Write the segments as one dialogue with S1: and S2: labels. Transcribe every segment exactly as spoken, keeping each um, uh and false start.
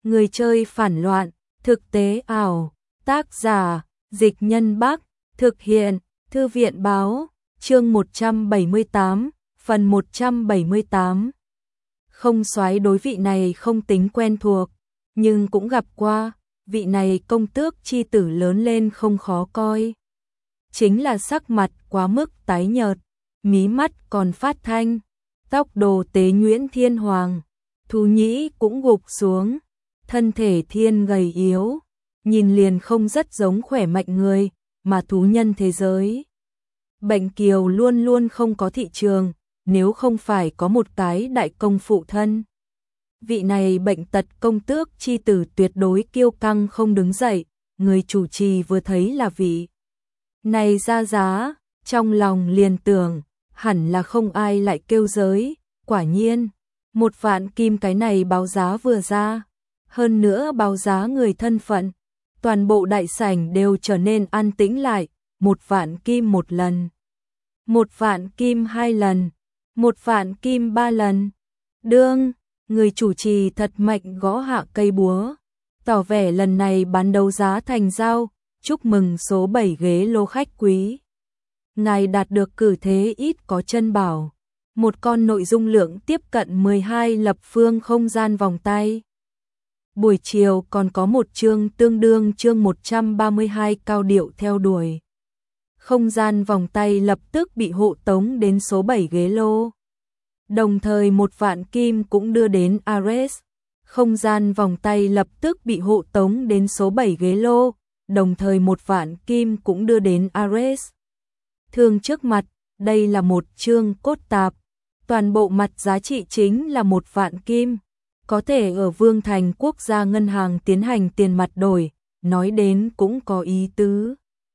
S1: Người chơi phản loạn, thực tế ảo, tác giả, Dịch Nhân Bắc, thực hiện, Thư viện Báo, chương một trăm bảy mươi tám, phần một trăm bảy mươi tám. Không soái đối vị này không tính quen thuộc, nhưng cũng gặp qua, vị này công tước chi tử lớn lên không khó coi. Chính là sắc mặt quá mức tái nhợt, mí mắt còn phát thanh, tóc đồ tế nhuyễn thiên hoàng, thú nhĩ cũng gục xuống, thân thể thiên gầy yếu, nhìn liền không rất giống khỏe mạnh người, mà thú nhân thế giới. Bệnh kiều luôn luôn không có thị trường, nếu không phải có một cái đại công phụ thân. Vị này bệnh tật công tước chi tử tuyệt đối kiêu căng không đứng dậy, người chủ trì vừa thấy là vị này ra giá, trong lòng liền tưởng, hẳn là không ai lại kêu giới, quả nhiên, một vạn kim cái này báo giá vừa ra, hơn nữa báo giá người thân phận, toàn bộ đại sảnh đều trở nên an tĩnh lại, một vạn kim một lần, một vạn kim hai lần, một vạn kim ba lần. Đương, người chủ trì thật mạnh gõ hạ cây búa, tỏ vẻ lần này bán đấu giá thành giao, chúc mừng số bảy ghế lô khách quý. Ngài đạt được cử thế ít có chân bảo, một con nội dung lượng tiếp cận mười hai lập phương không gian vòng tay. Buổi chiều còn có một chương tương đương chương một trăm ba mươi hai cao điệu theo đuổi. Không gian vòng tay lập tức bị hộ tống đến số bảy ghế lô. Đồng thời một vạn kim cũng đưa đến Ares. Không gian vòng tay lập tức bị hộ tống đến số bảy ghế lô, đồng thời một vạn kim cũng đưa đến Ares. Thương trước mặt, đây là một chương cốt tạp. Toàn bộ mặt giá trị chính là một vạn kim. Có thể ở Vương Thành Quốc gia ngân hàng tiến hành tiền mặt đổi, nói đến cũng có ý tứ.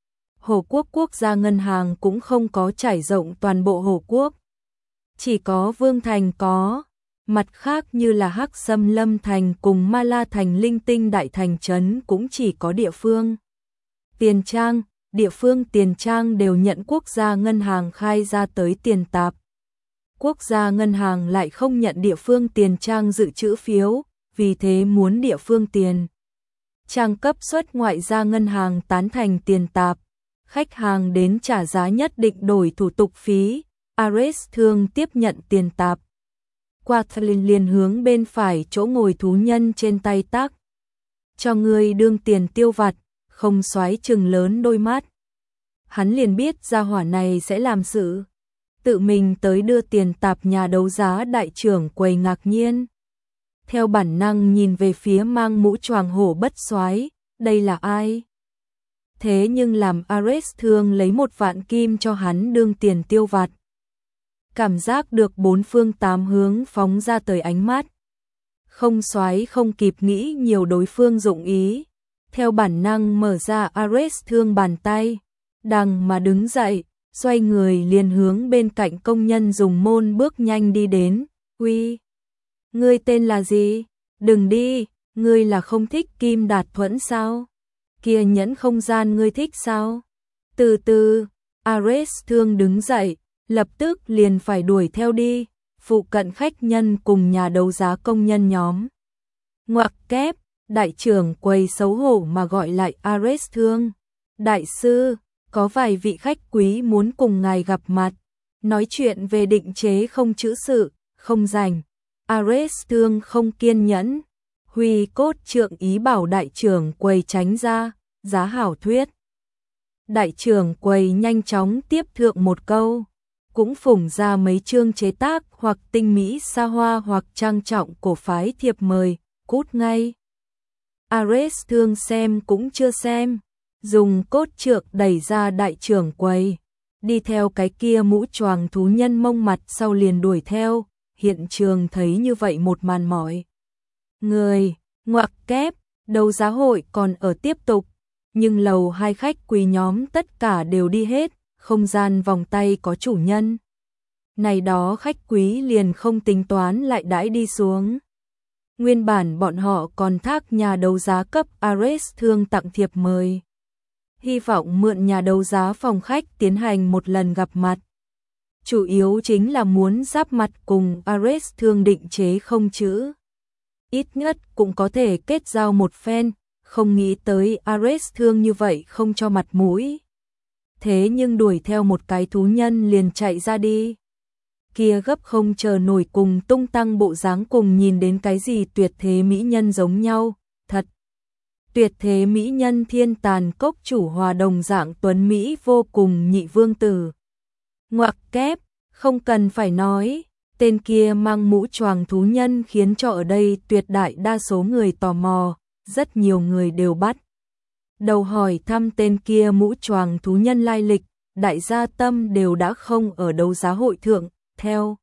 S1: Hồ Quốc Quốc gia ngân hàng cũng không có trải rộng toàn bộ Hồ Quốc. Chỉ có Vương Thành có, mặt khác như là Hắc Sâm Lâm Thành cùng Ma La Thành linh tinh đại thành trấn cũng chỉ có địa phương. Tiền trang, địa phương tiền trang đều nhận quốc gia ngân hàng khai ra tới tiền tạp. Quốc gia ngân hàng lại không nhận địa phương tiền trang dự trữ phiếu, vì thế muốn địa phương tiền trang cấp xuất ngoại gia ngân hàng tán thành tiền tạp. Khách hàng đến trả giá nhất định đổi thủ tục phí, Ares thương tiếp nhận tiền tạp. Quathleen liền hướng bên phải chỗ ngồi thú nhân trên tay tác. Cho người đương tiền tiêu vặt, không xoáy trừng lớn đôi mắt. Hắn liền biết gia hỏa này sẽ làm sự. Tự mình tới đưa tiền tạp nhà đấu giá đại trưởng quầy ngạc nhiên. Theo bản năng nhìn về phía mang mũ choàng hổ bất soái, đây là ai? Thế nhưng làm Ares thương lấy một vạn kim cho hắn đương tiền tiêu vặt. Cảm giác được bốn phương tám hướng phóng ra tới ánh mắt. Không soái không kịp nghĩ nhiều đối phương dụng ý. Theo bản năng mở ra Ares thương bàn tay. Đằng mà đứng dậy, xoay người liền hướng bên cạnh công nhân dùng môn bước nhanh đi đến. Uy, ngươi tên là gì? Đừng đi, ngươi là không thích Kim Đạt Thuẫn sao? Kia nhẫn không gian ngươi thích sao? Từ từ, Ares thương đứng dậy, lập tức liền phải đuổi theo đi, phụ cận khách nhân cùng nhà đấu giá công nhân nhóm. Ngoặc kép, đại trưởng quầy xấu hổ mà gọi lại Ares thương. Đại sư, có vài vị khách quý muốn cùng ngài gặp mặt, nói chuyện về định chế không chữ sự, không rảnh. Ares thương không kiên nhẫn, huy cốt trượng ý bảo đại trưởng quầy tránh ra, giá hảo thuyết. Đại trưởng quầy nhanh chóng tiếp thượng một câu, cũng phủng ra mấy chương chế tác hoặc tinh mỹ xa hoa hoặc trang trọng cổ phái thiệp mời, cút ngay. Ares thương xem cũng chưa xem, dùng cốt trượng đẩy ra đại trưởng quầy, đi theo cái kia mũ choàng thú nhân mông mặt sau liền đuổi theo, hiện trường thấy như vậy một màn mỏi. Người, ngoặc kép, đấu giá hội còn ở tiếp tục, nhưng lầu hai khách quý nhóm tất cả đều đi hết, không gian vòng tay có chủ nhân. Này đó khách quý liền không tính toán lại đãi đi xuống. Nguyên bản bọn họ còn thác nhà đấu giá cấp Ares thương tặng thiệp mời. Hy vọng mượn nhà đấu giá phòng khách tiến hành một lần gặp mặt. Chủ yếu chính là muốn giáp mặt cùng Ares thương định chế không chữ ít nhất cũng có thể kết giao một phen, không nghĩ tới Ares thương như vậy không cho mặt mũi. Thế nhưng đuổi theo một cái thú nhân liền chạy ra đi. Kia gấp không chờ nổi cùng tung tăng bộ dáng cùng nhìn đến cái gì tuyệt thế mỹ nhân giống nhau, thật. Tuyệt thế mỹ nhân thiên tàn cốc chủ hòa đồng dạng tuấn Mỹ vô cùng nhị vương tử. Ngoặc kép, không cần phải nói, tên kia mang mũ choàng thú nhân khiến cho ở đây tuyệt đại đa số người tò mò, rất nhiều người đều bắt đầu hỏi thăm tên kia mũ choàng thú nhân lai lịch, đại gia tâm đều đã không ở đấu giá hội thượng, theo.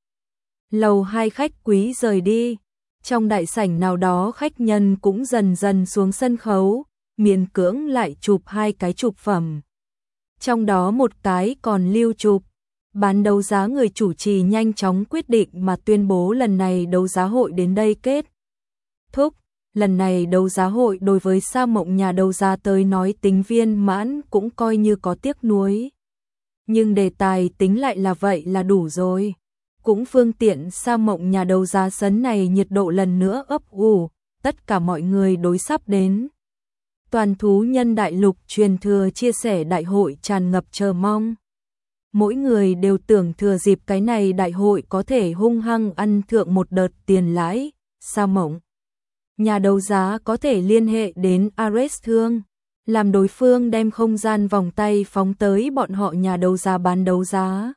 S1: Lầu hai khách quý rời đi, trong đại sảnh nào đó khách nhân cũng dần dần xuống sân khấu, miễn cưỡng lại chụp hai cái chụp phẩm. Trong đó một cái còn lưu chụp, bán đấu giá người chủ trì nhanh chóng quyết định mà tuyên bố lần này đấu giá hội đến đây kết thúc. Lần này đấu giá hội đối với Sa Mộng nhà đấu giá tới nói tính viên mãn cũng coi như có tiếc nuối. Nhưng đề tài tính lại là vậy là đủ rồi. Cũng phương tiện Sa Mộng nhà đấu giá sấn này nhiệt độ lần nữa ấp ủ, tất cả mọi người đối sắp đến. Toàn thú nhân đại lục truyền thừa chia sẻ đại hội tràn ngập chờ mong. Mỗi người đều tưởng thừa dịp cái này đại hội có thể hung hăng ăn thượng một đợt tiền lãi. Sa Mộng nhà đấu giá có thể liên hệ đến Ares Thương, làm đối phương đem không gian vòng tay phóng tới bọn họ nhà đấu giá bán đấu giá.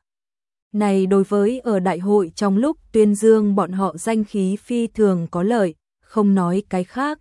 S1: Này đối với ở đại hội trong lúc tuyên dương bọn họ danh khí phi thường có lợi, không nói cái khác.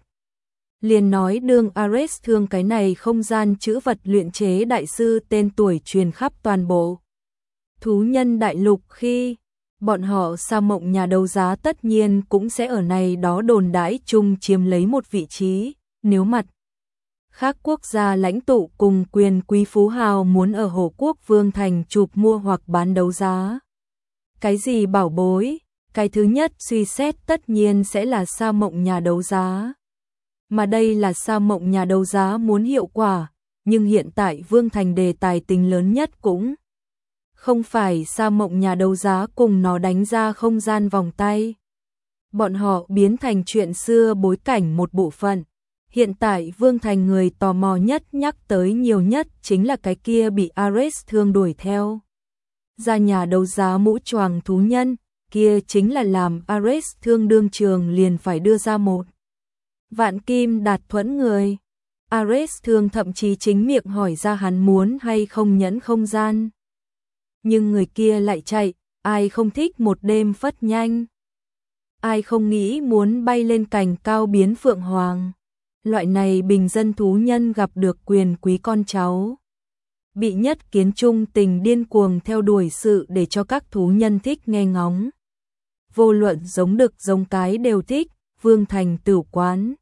S1: Liền nói đương Ares Thương cái này không gian chữ vật luyện chế đại sư tên tuổi truyền khắp toàn bộ thú nhân đại lục khi bọn họ Sa Mộng nhà đấu giá tất nhiên cũng sẽ ở này đó đồn đãi chung chiếm lấy một vị trí, nếu mặt khác quốc gia lãnh tụ cùng quyền quý phú hào muốn ở Hồ Quốc Vương Thành chụp mua hoặc bán đấu giá. Cái gì bảo bối? Cái thứ nhất suy xét tất nhiên sẽ là Sa Mộng nhà đấu giá. Mà đây là Sa Mộng nhà đấu giá muốn hiệu quả, nhưng hiện tại Vương Thành đề tài tính lớn nhất cũng không phải Sa Mộng nhà đấu giá cùng nó đánh ra không gian vòng tay. Bọn họ biến thành chuyện xưa bối cảnh một bộ phận. Hiện tại Vương Thành người tò mò nhất nhắc tới nhiều nhất chính là cái kia bị Ares Thương đuổi theo. Ra nhà đấu giá mũ choàng thú nhân, kia chính là làm Ares Thương đương trường liền phải đưa ra một vạn kim đạt thuẫn người. Ares Thương thậm chí chính miệng hỏi ra hắn muốn hay không nhẫn không gian. Nhưng người kia lại chạy, ai không thích một đêm phất nhanh. Ai không nghĩ muốn bay lên cành cao biến phượng hoàng. Loại này bình dân thú nhân gặp được quyền quý con cháu. Bị nhất kiến trung tình điên cuồng theo đuổi sự để cho các thú nhân thích nghe ngóng. Vô luận giống đực giống cái đều thích, Vương Thành tử quán.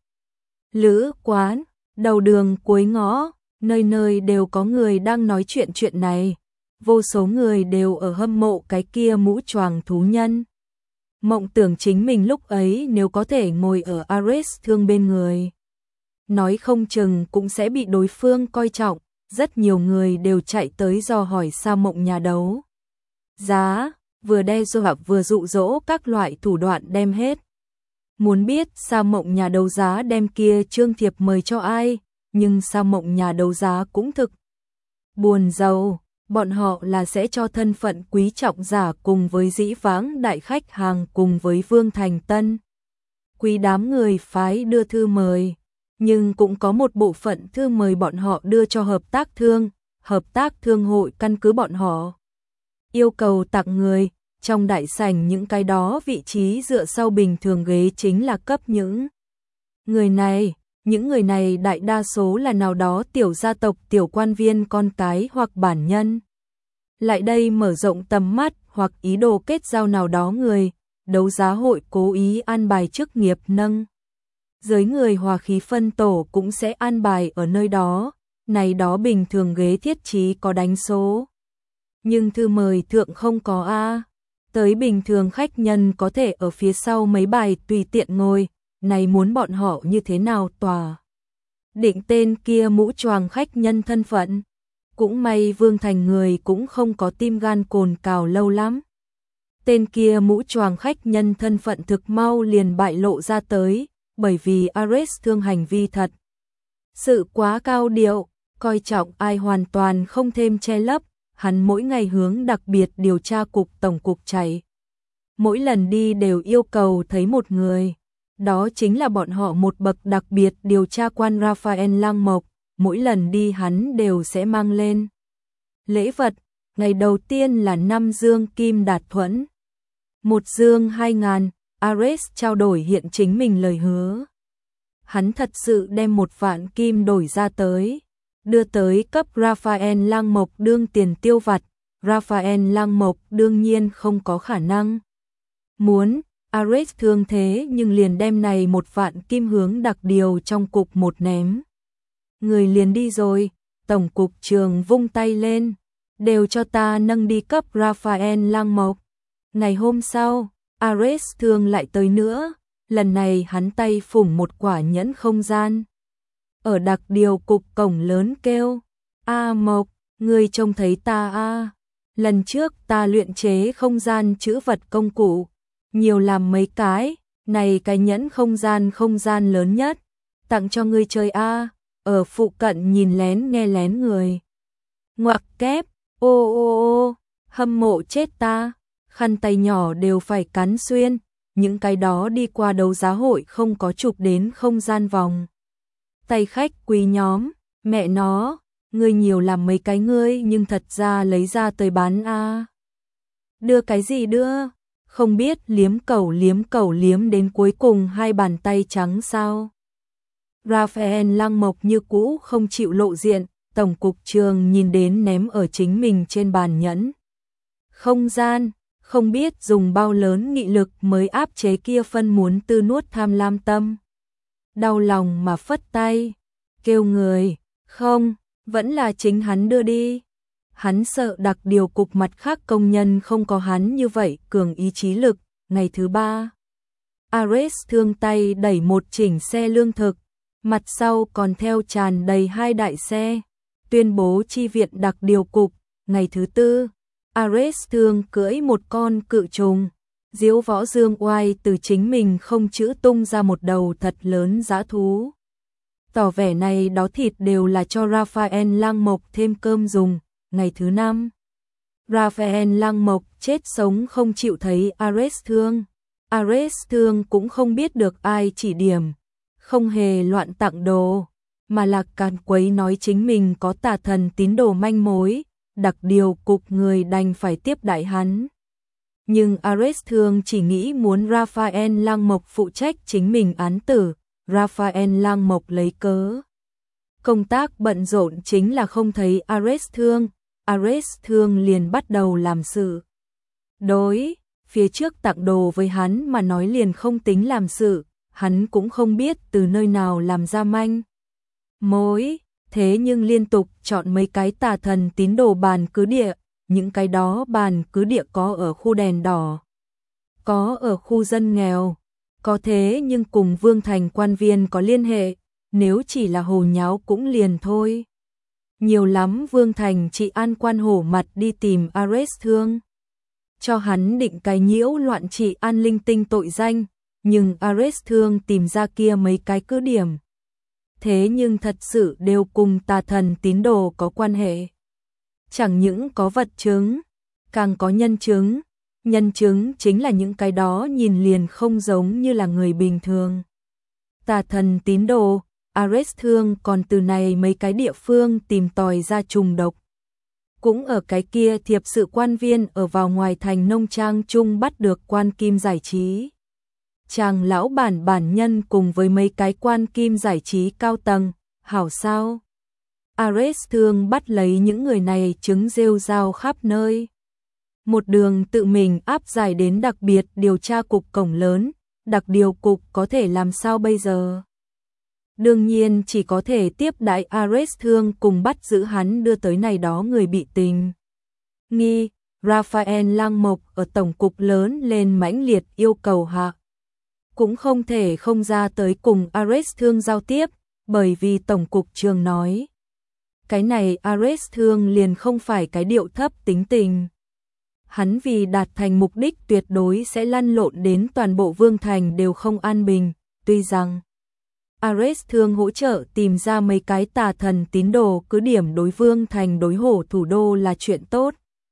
S1: Lữ quán, đầu đường cuối ngõ, nơi nơi đều có người đang nói chuyện chuyện này. Vô số người đều ở hâm mộ cái kia mũ choàng thú nhân. Mộng tưởng chính mình lúc ấy nếu có thể ngồi ở Ares Thương bên người. Nói không chừng cũng sẽ bị đối phương coi trọng, rất nhiều người đều chạy tới dò hỏi Sa Mộng nhà đấu giá, vừa đe dọa vừa dụ dỗ các loại thủ đoạn đem hết. Muốn biết Sa Mộng nhà đấu giá đem kia trương thiệp mời cho ai, nhưng Sa Mộng nhà đấu giá cũng thực buồn giàu, bọn họ là sẽ cho thân phận quý trọng giả cùng với dĩ vãng đại khách hàng cùng với Vương Thành Tân. Quý đám người phái đưa thư mời. Nhưng cũng có một bộ phận thư mời bọn họ đưa cho hợp tác thương, hợp tác thương hội căn cứ bọn họ yêu cầu tặng người, trong đại sảnh những cái đó vị trí dựa sau bình thường ghế chính là cấp những người này, những người này đại đa số là nào đó tiểu gia tộc tiểu quan viên con cái hoặc bản nhân. Lại đây mở rộng tầm mắt hoặc ý đồ kết giao nào đó người, đấu giá hội cố ý an bài chức nghiệp nâng. Giới người hòa khí phân tổ cũng sẽ an bài ở nơi đó, này đó bình thường ghế thiết trí có đánh số. Nhưng thư mời thượng không có A, tới bình thường khách nhân có thể ở phía sau mấy bài tùy tiện ngồi, này muốn bọn họ như thế nào tòa. Định tên kia mũ choàng khách nhân thân phận, cũng may Vương Thành người cũng không có tim gan cồn cào lâu lắm. Tên kia mũ choàng khách nhân thân phận thực mau liền bại lộ ra tới. bởi vì Ares Thương hành vi thật sự quá cao điệu, coi trọng ai hoàn toàn không thêm che lấp, hắn mỗi ngày hướng đặc biệt điều tra cục tổng cục chạy. Mỗi lần đi đều yêu cầu thấy một người, đó chính là bọn họ một bậc đặc biệt điều tra quan Raphael Lăng Mộc, mỗi lần đi hắn đều sẽ mang lên lễ vật, ngày đầu tiên là năm dương kim đạt thuẫn. Một dương hai ngàn, Ares trao đổi hiện chính mình lời hứa. Hắn thật sự đem một vạn kim đổi ra tới, đưa tới cấp Raphael Lăng Mộc đương tiền tiêu vặt, Raphael Lăng Mộc đương nhiên không có khả năng. Muốn, Ares thương thế nhưng liền đem này một vạn kim hướng đặc điều trong cục một ném. Người liền đi rồi, tổng cục trường vung tay lên, đều cho ta nâng đi cấp Raphael Lăng Mộc. Ngày hôm sau, Ares thương lại tới nữa, lần này hắn tay phủng một quả nhẫn không gian. Ở đặc điều cục cổng lớn kêu, A Mộc, ngươi trông thấy ta a? Lần trước ta luyện chế không gian chữ vật công cụ, nhiều làm mấy cái, này cái nhẫn không gian không gian lớn nhất, tặng cho ngươi chơi a. Ở phụ cận nhìn lén nghe lén người. Ngoặc kép, ô ô ô, hâm mộ chết ta, khăn tay nhỏ đều phải cắn xuyên, những cái đó đi qua đấu giá hội không có chụp đến không gian vòng. Tay khách quý nhóm, mẹ nó, ngươi nhiều làm mấy cái ngươi nhưng thật ra lấy ra tới bán a. Đưa cái gì đưa? Không biết liếm cẩu liếm cẩu liếm đến cuối cùng hai bàn tay trắng sao? Raphael Lăng Mộc như cũ không chịu lộ diện, tổng cục trường nhìn đến ném ở chính mình trên bàn nhẫn. Không gian, không biết dùng bao lớn nghị lực mới áp chế kia phân muốn tư nuốt tham lam tâm. Đau lòng mà phất tay, kêu người, không, vẫn là chính hắn đưa đi. Hắn sợ đặc điều cục mặt khác công nhân không có hắn như vậy cường ý chí lực. Ngày thứ ba, Ares thương tay đẩy một chỉnh xe lương thực, mặt sau còn theo tràn đầy hai đại xe, tuyên bố chi viện đặc điều cục. Ngày thứ tư, Ares thương cưỡi một con cự trùng, diếu võ dương oai từ chính mình không chữ tung ra một đầu thật lớn dã thú. Tỏ vẻ này đó thịt đều là cho Raphael Lăng Mộc thêm cơm dùng. Ngày thứ năm, Raphael Lăng Mộc chết sống không chịu thấy Ares thương. Ares thương cũng không biết được ai chỉ điểm, không hề loạn tặng đồ, mà là càn quấy nói chính mình có tà thần tín đồ manh mối, đặc điều cục người đành phải tiếp đại hắn. Nhưng Ares thương chỉ nghĩ muốn Raphael Lăng Mộc phụ trách chính mình án tử, Raphael Lăng Mộc lấy cớ. Công tác bận rộn chính là không thấy Ares thương, Ares thương liền bắt đầu làm sự. Đối, phía trước tặng đồ với hắn mà nói liền không tính làm sự, hắn cũng không biết từ nơi nào làm ra manh mối, thế nhưng liên tục chọn mấy cái tà thần tín đồ bàn cứ địa, những cái đó bàn cứ địa có ở khu đèn đỏ, có ở khu dân nghèo, có thế nhưng cùng Vương Thành quan viên có liên hệ, nếu chỉ là hồ nháo cũng liền thôi. Nhiều lắm Vương Thành trị an quan hổ mặt đi tìm Ares thương, cho hắn định cái nhiễu loạn trị an linh tinh tội danh, nhưng Ares thương tìm ra kia mấy cái cứ điểm. Thế nhưng thật sự đều cùng tà thần tín đồ có quan hệ. Chẳng những có vật chứng, càng có nhân chứng. Nhân chứng chính là những cái đó nhìn liền không giống như là người bình thường. Tà thần tín đồ, Ares thương còn từ này mấy cái địa phương tìm tòi ra trùng độc. Cũng ở cái kia thiệp sự quan viên ở vào ngoài thành nông trang chung bắt được quan kim giải trí. Chàng lão bản bản nhân cùng với mấy cái quan kim giải trí cao tầng, hảo sao? Ares thương bắt lấy những người này chứng rêu rao khắp nơi. Một đường tự mình áp giải đến đặc biệt điều tra cục cổng lớn, đặc điều cục có thể làm sao bây giờ? Đương nhiên chỉ có thể tiếp đãi Ares thương cùng bắt giữ hắn đưa tới này đó người bị tình nghi. Raphael Lăng Mộc ở tổng cục lớn lên mãnh liệt yêu cầu hạ. Cũng không thể không ra tới cùng Ares thương giao tiếp, bởi vì tổng cục trường nói. Cái này Ares thương liền không phải cái điệu thấp tính tình. Hắn vì đạt thành mục đích tuyệt đối sẽ lăn lộn đến toàn bộ Vương Thành đều không an bình, tuy rằng Ares Thương hỗ trợ tìm ra mấy cái tà thần tín đồ cứ điểm đối Vương Thành đối hổ thủ đô là chuyện tốt.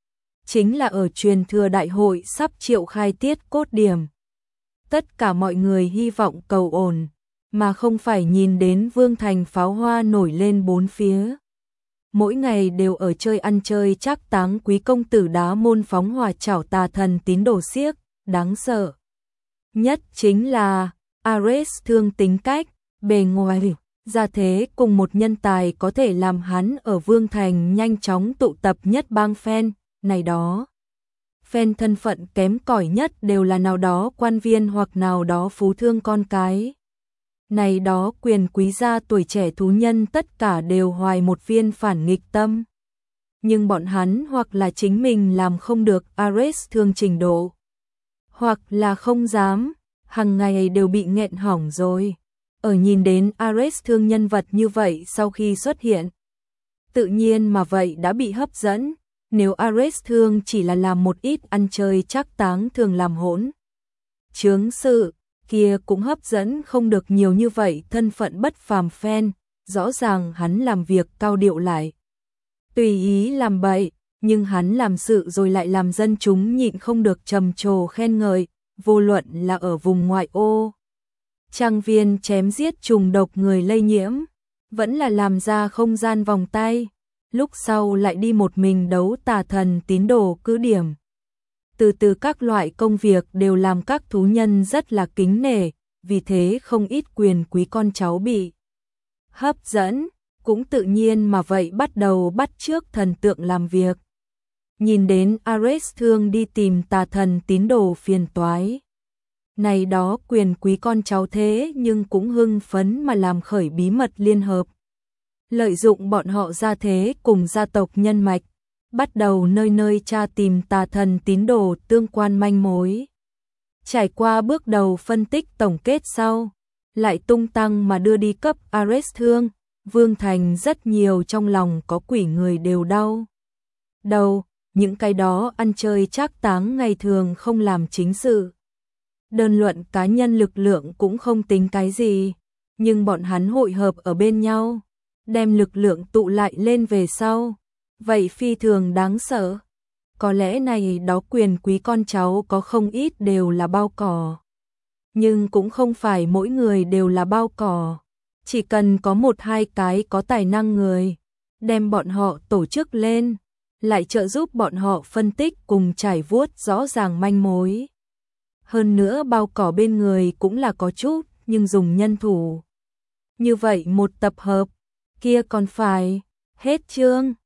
S1: Chính là ở truyền thừa đại hội sắp triệu khai tiết cốt điểm. Tất cả mọi người hy vọng cầu ổn, mà không phải nhìn đến Vương Thành pháo hoa nổi lên bốn phía. Mỗi ngày đều ở chơi ăn chơi chắc táng quý công tử đá môn phóng hỏa chảo tà thần tín đồ xiếc, đáng sợ. Nhất chính là Ares Thương tính cách, bề ngoài, ra thế cùng một nhân tài có thể làm hắn ở Vương Thành nhanh chóng tụ tập nhất bang fan, này đó. Fan thân phận kém cỏi nhất đều là nào đó quan viên hoặc nào đó phú thương con cái. Này đó quyền quý gia tuổi trẻ thú nhân tất cả đều hoài một viên phản nghịch tâm. Nhưng bọn hắn hoặc là chính mình làm không được Ares Thương trình độ, hoặc là không dám, hàng ngày đều bị nghẹn hỏng rồi. Ở nhìn đến Ares Thương nhân vật như vậy sau khi xuất hiện, tự nhiên mà vậy đã bị hấp dẫn. Nếu Ares Thương chỉ là làm một ít ăn chơi chắc táng thường làm hỗn chướng sự, kia cũng hấp dẫn không được nhiều như vậy thân phận bất phàm fan. Rõ ràng hắn làm việc cao điệu lại tùy ý làm bậy, nhưng hắn làm sự rồi lại làm dân chúng nhịn không được trầm trồ khen ngợi, vô luận là ở vùng ngoại ô, trang viên chém giết trùng độc người lây nhiễm, vẫn là làm ra không gian vòng tay, lúc sau lại đi một mình đấu tà thần tín đồ cứ điểm. Từ từ các loại công việc đều làm các thú nhân rất là kính nể, vì thế không ít quyền quý con cháu bị hấp dẫn, cũng tự nhiên mà vậy bắt đầu bắt chước thần tượng làm việc. Nhìn đến Ares Thương đi tìm tà thần tín đồ phiền toái. Này đó quyền quý con cháu thế nhưng cũng hưng phấn mà làm khởi bí mật liên hợp. Lợi dụng bọn họ ra thế cùng gia tộc nhân mạch, bắt đầu nơi nơi tra tìm tà thần tín đồ tương quan manh mối. Trải qua bước đầu phân tích tổng kết sau, lại tung tăng mà đưa đi cấp Ares Thương, Vương Thành rất nhiều trong lòng có quỷ người đều đau đầu, những cái đó ăn chơi trác táng ngày thường không làm chính sự. Đơn luận cá nhân lực lượng cũng không tính cái gì, nhưng bọn hắn hội hợp ở bên nhau, đem lực lượng tụ lại lên về sau, vậy phi thường đáng sợ. Có lẽ này đó quyền quý con cháu có không ít đều là bao cỏ, nhưng cũng không phải mỗi người đều là bao cỏ, chỉ cần có một hai cái có tài năng người, đem bọn họ tổ chức lên, lại trợ giúp bọn họ phân tích cùng trải vuốt rõ ràng manh mối. Hơn nữa bao cỏ bên người cũng là có chút, nhưng dùng nhân thủ. Như vậy một tập hợp, kia còn phải, hết chương.